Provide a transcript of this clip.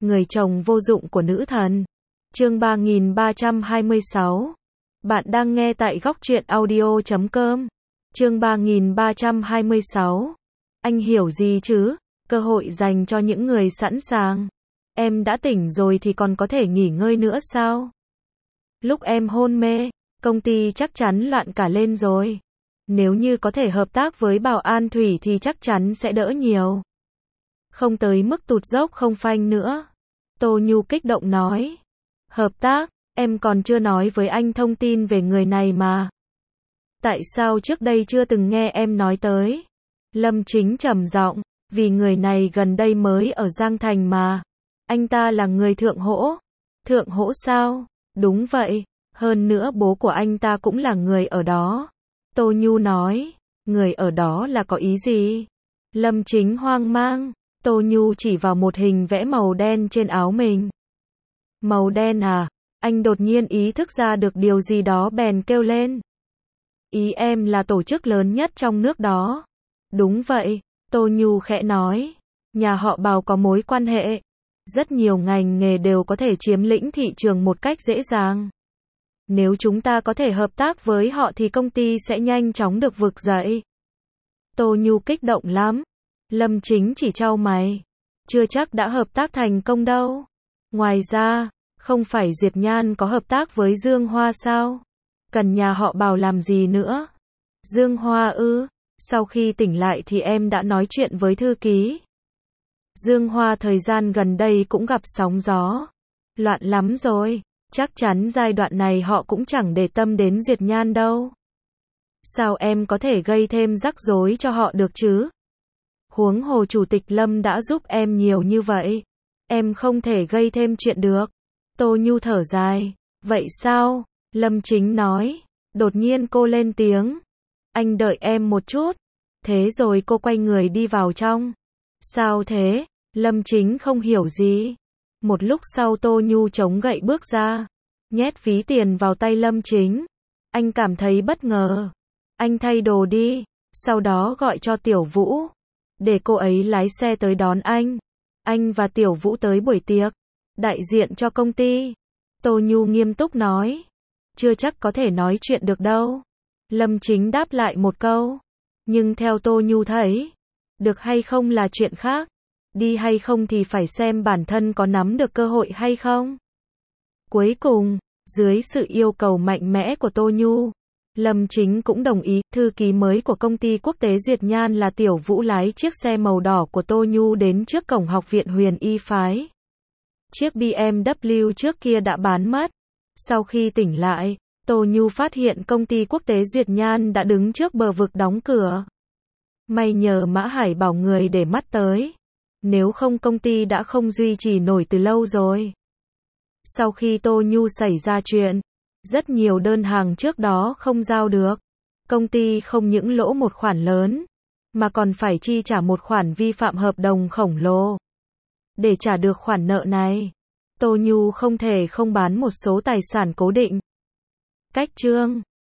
Người chồng vô dụng của nữ thần. Chương 3326. Bạn đang nghe tại góc truyện audio.com. Chương 3326. Anh hiểu gì chứ? Cơ hội dành cho những người sẵn sàng. Em đã tỉnh rồi thì còn có thể nghỉ ngơi nữa sao? Lúc em hôn mê, công ty chắc chắn loạn cả lên rồi. Nếu như có thể hợp tác với Bảo An Thủy thì chắc chắn sẽ đỡ nhiều. Không tới mức tụt dốc không phanh nữa. Tô Nhu kích động nói. Hợp tác, em còn chưa nói với anh thông tin về người này mà. Tại sao trước đây chưa từng nghe em nói tới? Lâm Chính trầm giọng, vì người này gần đây mới ở Giang Thành mà. Anh ta là người Thượng Hỗ. Thượng Hỗ sao? Đúng vậy, hơn nữa bố của anh ta cũng là người ở đó. Tô Nhu nói, người ở đó là có ý gì? Lâm Chính hoang mang. Tô Nhu chỉ vào một hình vẽ màu đen trên áo mình. Màu đen à? Anh đột nhiên ý thức ra được điều gì đó bèn kêu lên. Ý em là tổ chức lớn nhất trong nước đó. Đúng vậy, Tô Nhu khẽ nói. Nhà họ Bảo có mối quan hệ. Rất nhiều ngành nghề đều có thể chiếm lĩnh thị trường một cách dễ dàng. Nếu chúng ta có thể hợp tác với họ thì công ty sẽ nhanh chóng được vực dậy. Tô Nhu kích động lắm. Lâm Chính chỉ chau mày. Chưa chắc đã hợp tác thành công đâu. Ngoài ra, không phải Duyệt Nhan có hợp tác với Dương Hoa sao? Cần nhà họ Bảo làm gì nữa? Dương Hoa ư? Sau khi tỉnh lại thì em đã nói chuyện với thư ký. Dương Hoa thời gian gần đây cũng gặp sóng gió. Loạn lắm rồi. Chắc chắn giai đoạn này họ cũng chẳng để tâm đến Duyệt Nhan đâu. Sao em có thể gây thêm rắc rối cho họ được chứ? Huống hồ Chủ tịch Lâm đã giúp em nhiều như vậy. Em không thể gây thêm chuyện được. Tô Nhu thở dài. Vậy sao? Lâm Chính nói. Đột nhiên cô lên tiếng. Anh đợi em một chút. Thế rồi cô quay người đi vào trong. Sao thế? Lâm Chính không hiểu gì. Một lúc sau Tô Nhu chống gậy bước ra. Nhét ví tiền vào tay Lâm Chính. Anh cảm thấy bất ngờ. Anh thay đồ đi. Sau đó gọi cho Tiểu Vũ. Để cô ấy lái xe tới đón anh. Anh và Tiểu Vũ tới buổi tiệc. Đại diện cho công ty. Tô Nhu nghiêm túc nói. Chưa chắc có thể nói chuyện được đâu. Lâm Chính đáp lại một câu. Nhưng theo Tô Nhu thấy, được hay không là chuyện khác. Đi hay không thì phải xem bản thân có nắm được cơ hội hay không. Cuối cùng, dưới sự yêu cầu mạnh mẽ của Tô Nhu, Lâm Chính cũng đồng ý. Thư ký mới của công ty quốc tế Duyệt Nhan là Tiểu Vũ lái chiếc xe màu đỏ của Tô Nhu đến trước cổng học viện Huyền Y Phái. Chiếc BMW trước kia đã bán mất. Sau khi tỉnh lại, Tô Nhu phát hiện công ty quốc tế Duyệt Nhan đã đứng trước bờ vực đóng cửa. May nhờ Mã Hải bảo người để mắt tới. Nếu không công ty đã không duy trì nổi từ lâu rồi. Sau khi Tô Nhu xảy ra chuyện, rất nhiều đơn hàng trước đó không giao được. Công ty không những lỗ một khoản lớn, mà còn phải chi trả một khoản vi phạm hợp đồng khổng lồ. Để trả được khoản nợ này, Tô Nhu không thể không bán một số tài sản cố định. Cách chương